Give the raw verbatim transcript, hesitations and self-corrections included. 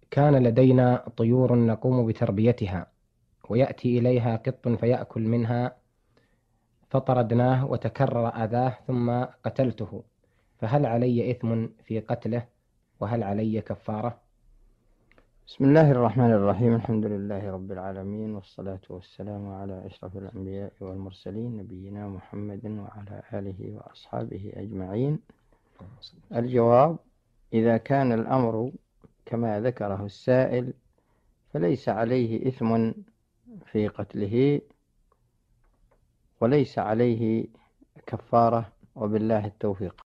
كان لدينا طيور نقوم بتربيتها، ويأتي إليها قط فيأكل منها، فطردناه وتكرر أذاه ثم قتلته، فهل علي إثم في قتله؟ وهل علي كفارة؟ بسم الله الرحمن الرحيم. الحمد لله رب العالمين، والصلاة والسلام على أشرف الأنبياء والمرسلين، نبينا محمد وعلى آله وأصحابه أجمعين. الجواب: إذا كان الأمر كما ذكره السائل فليس عليه إثم في قتله، وليس عليه كفارة، وبالله التوفيق.